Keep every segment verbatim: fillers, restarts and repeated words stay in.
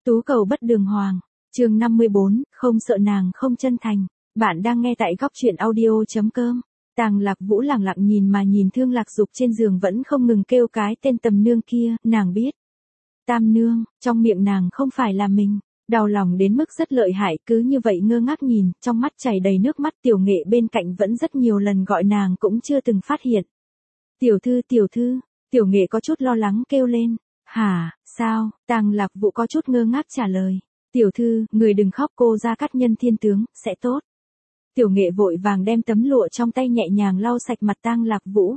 Tú cầu bất đường hoàng, chương năm mươi bốn, không sợ nàng không chân thành. Bạn đang nghe tại góc truyện audio chấm com. Tàng Lạc Vũ lẳng lặng nhìn mà nhìn Thương Lạc Dục trên giường vẫn không ngừng kêu cái tên Tầm Nương kia, nàng biết. Tam Nương, trong miệng nàng không phải là mình. Đau lòng đến mức rất lợi hại, cứ như vậy ngơ ngác nhìn, trong mắt chảy đầy nước mắt. Tiểu Nghệ bên cạnh vẫn rất nhiều lần gọi nàng cũng chưa từng phát hiện. Tiểu thư, tiểu thư, Tiểu Nghệ có chút lo lắng kêu lên. Hả, sao? Tàng Lạc Vũ có chút ngơ ngác trả lời. Tiểu thư, người đừng khóc, cô Gia Cát Nhân thiên tướng, sẽ tốt. Tiểu Nghệ vội vàng đem tấm lụa trong tay nhẹ nhàng lau sạch mặt Tàng Lạc Vũ.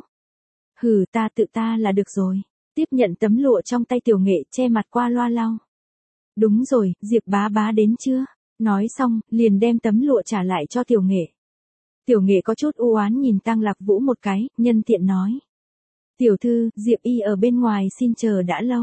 Hừ, ta tự ta là được rồi. Tiếp nhận tấm lụa trong tay Tiểu Nghệ, che mặt qua loa lau. Đúng rồi, Diệp bá bá đến chưa? Nói xong, liền đem tấm lụa trả lại cho Tiểu Nghệ. Tiểu Nghệ có chút u oán nhìn Tàng Lạc Vũ một cái, nhân tiện nói. Tiểu thư, Diệp y ở bên ngoài xin chờ đã lâu.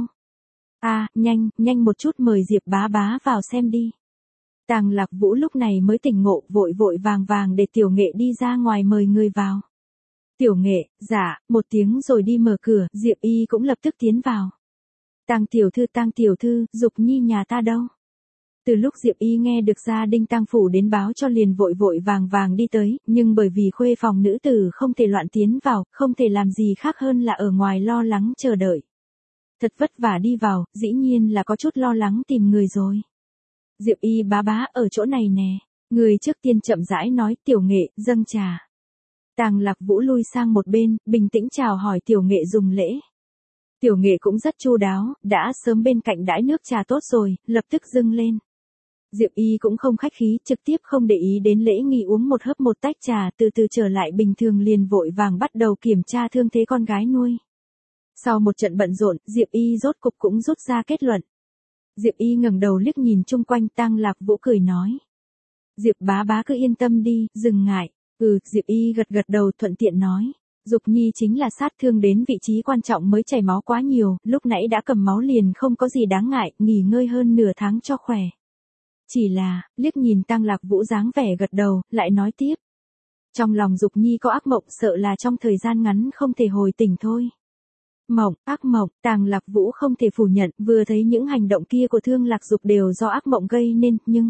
À, nhanh, nhanh một chút mời Diệp bá bá vào xem đi. Tàng Lạc Vũ lúc này mới tỉnh ngộ, vội vội vàng vàng để Tiểu Nghệ đi ra ngoài mời người vào. Tiểu Nghệ, dạ, một tiếng rồi đi mở cửa, Diệp y cũng lập tức tiến vào. Tàng tiểu thư, Tàng tiểu thư, Dục nhi nhà ta đâu? Từ lúc Diệp y nghe được gia đình Tàng phủ đến báo cho liền vội vội vàng vàng đi tới, nhưng bởi vì khuê phòng nữ tử không thể loạn tiến vào, không thể làm gì khác hơn là ở ngoài lo lắng chờ đợi. Thật vất vả đi vào, dĩ nhiên là có chút lo lắng tìm người rồi. Diệp y bá bá ở chỗ này nè. Người trước tiên chậm rãi nói. Tiểu Nghệ, dâng trà. Tàng Lạc Vũ lui sang một bên, bình tĩnh chào hỏi Tiểu Nghệ dùng lễ. Tiểu Nghệ cũng rất chu đáo, đã sớm bên cạnh đãi nước trà tốt rồi, lập tức dâng lên. Diệp y cũng không khách khí, trực tiếp không để ý đến lễ nghi, uống một hớp một tách trà, từ từ trở lại bình thường liền vội vàng bắt đầu kiểm tra thương thế con gái nuôi. Sau một trận bận rộn, Diệp y rốt cục cũng rút ra kết luận. Diệp y ngẩng đầu liếc nhìn chung quanh, Tàng Lạc Vũ cười nói. Diệp bá bá cứ yên tâm đi, đừng ngại. Ừ, Diệp y gật gật đầu thuận tiện nói. Dục nhi chính là sát thương đến vị trí quan trọng mới chảy máu quá nhiều, lúc nãy đã cầm máu liền không có gì đáng ngại, nghỉ ngơi hơn nửa tháng cho khỏe. Chỉ là, liếc nhìn Tàng Lạc Vũ dáng vẻ gật đầu, lại nói tiếp. Trong lòng Dục nhi có ác mộng, sợ là trong thời gian ngắn không thể hồi tỉnh thôi. Mộng, ác mộng, Tàng Lạc Vũ không thể phủ nhận, vừa thấy những hành động kia của Thương Lạc Dục đều do ác mộng gây nên, nhưng...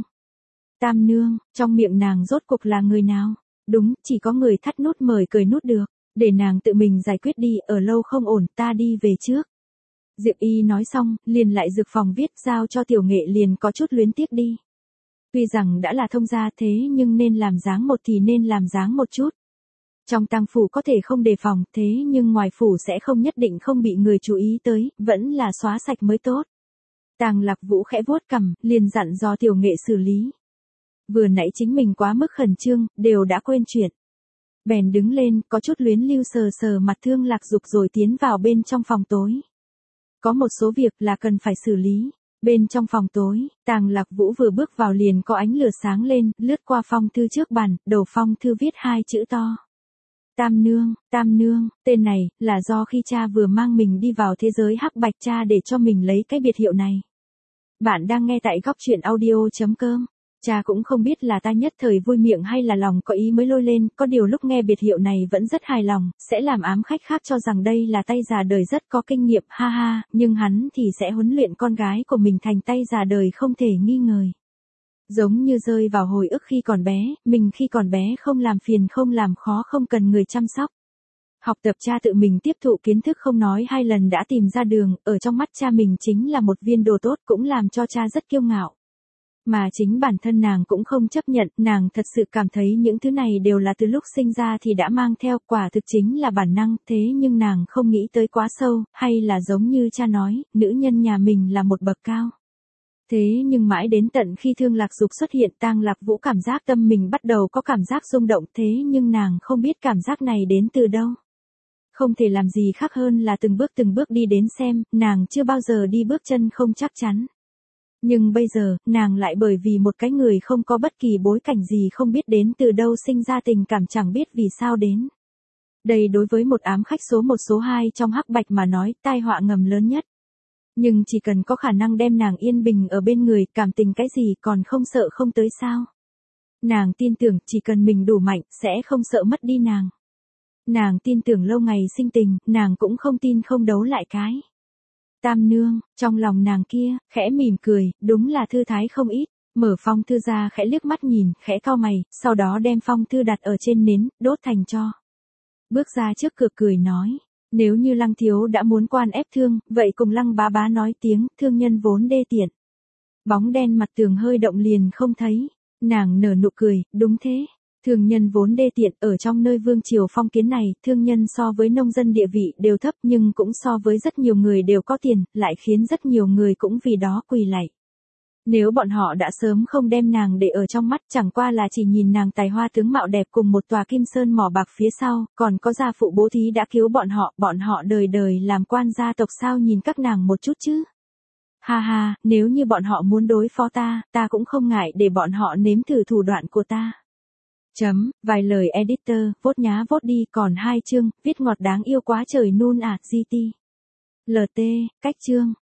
Tam Nương, trong miệng nàng rốt cuộc là người nào? Đúng, chỉ có người thắt nút mời cười nút được, để nàng tự mình giải quyết đi, ở lâu không ổn, ta đi về trước. Diệp y nói xong, liền lại dược phòng viết giao cho Tiểu Nghệ liền có chút luyến tiếc đi. Tuy rằng đã là thông gia thế nhưng nên làm dáng một thì nên làm dáng một chút. Trong Tàng phủ có thể không đề phòng, thế nhưng ngoài phủ sẽ không nhất định không bị người chú ý tới, vẫn là xóa sạch mới tốt. Tàng Lạc Vũ khẽ vuốt cằm, liền dặn dò Tiểu Nghệ xử lý. Vừa nãy chính mình quá mức khẩn trương, đều đã quên chuyện. Bèn đứng lên, có chút luyến lưu sờ sờ mặt Thương Lạc Dục rồi tiến vào bên trong phòng tối. Có một số việc là cần phải xử lý. Bên trong phòng tối, Tàng Lạc Vũ vừa bước vào liền có ánh lửa sáng lên, lướt qua phong thư trước bàn, đầu phong thư viết hai chữ to. Tam Nương, Tam Nương, tên này, là do khi cha vừa mang mình đi vào thế giới hắc bạch cha để cho mình lấy cái biệt hiệu này. Bạn đang nghe tại góc truyện audio chấm com. Cha cũng không biết là ta nhất thời vui miệng hay là lòng có ý mới lôi lên, có điều lúc nghe biệt hiệu này vẫn rất hài lòng, sẽ làm ám khách khác cho rằng đây là tay già đời rất có kinh nghiệm, ha ha, nhưng hắn thì sẽ huấn luyện con gái của mình thành tay già đời không thể nghi ngờ. Giống như rơi vào hồi ức khi còn bé, mình khi còn bé không làm phiền không làm khó không cần người chăm sóc. Học tập cha tự mình tiếp thụ kiến thức không nói hai lần đã tìm ra đường, ở trong mắt cha mình chính là một viên đồ tốt cũng làm cho cha rất kiêu ngạo. Mà chính bản thân nàng cũng không chấp nhận, nàng thật sự cảm thấy những thứ này đều là từ lúc sinh ra thì đã mang theo, quả thực chính là bản năng, thế nhưng nàng không nghĩ tới quá sâu, hay là giống như cha nói, nữ nhân nhà mình là một bậc cao. Thế nhưng mãi đến tận khi Thương Lạc Dục xuất hiện, Tàng Lạc Vũ cảm giác tâm mình bắt đầu có cảm giác rung động, thế nhưng nàng không biết cảm giác này đến từ đâu. Không thể làm gì khác hơn là từng bước từng bước đi đến xem, nàng chưa bao giờ đi bước chân không chắc chắn. Nhưng bây giờ, nàng lại bởi vì một cái người không có bất kỳ bối cảnh gì không biết đến từ đâu sinh ra tình cảm chẳng biết vì sao đến. Đây đối với một ám khách số một số hai trong hắc bạch mà nói, tai họa ngầm lớn nhất. Nhưng chỉ cần có khả năng đem nàng yên bình ở bên người, cảm tình cái gì còn không sợ không tới sao. Nàng tin tưởng chỉ cần mình đủ mạnh, sẽ không sợ mất đi nàng. Nàng tin tưởng lâu ngày sinh tình, nàng cũng không tin không đấu lại cái. Tam nương, trong lòng nàng kia, khẽ mỉm cười, đúng là thư thái không ít. Mở phong thư ra khẽ liếc mắt nhìn, khẽ cau mày, sau đó đem phong thư đặt ở trên nến, đốt thành tro. Bước ra trước cửa cười nói, nếu như Lăng thiếu đã muốn quan ép thương, vậy cùng Lăng bá bá nói tiếng, thương nhân vốn đê tiện. Bóng đen mặt tường hơi động liền không thấy, nàng nở nụ cười, đúng thế. Thương nhân vốn đê tiện, ở trong nơi vương triều phong kiến này, thương nhân so với nông dân địa vị đều thấp nhưng cũng so với rất nhiều người đều có tiền, lại khiến rất nhiều người cũng vì đó quỳ lạy. Nếu bọn họ đã sớm không đem nàng để ở trong mắt, chẳng qua là chỉ nhìn nàng tài hoa tướng mạo đẹp cùng một tòa kim sơn mỏ bạc phía sau, còn có gia phụ bố thí đã cứu bọn họ, bọn họ đời đời làm quan gia tộc sao nhìn các nàng một chút chứ. Ha ha, nếu như bọn họ muốn đối phó ta, ta cũng không ngại để bọn họ nếm thử thủ đoạn của ta. Chấm, vài lời editor, vốt nhá vốt đi, còn hai chương, viết ngọt đáng yêu quá trời nun à, giê tê. lờ tê, cách chương.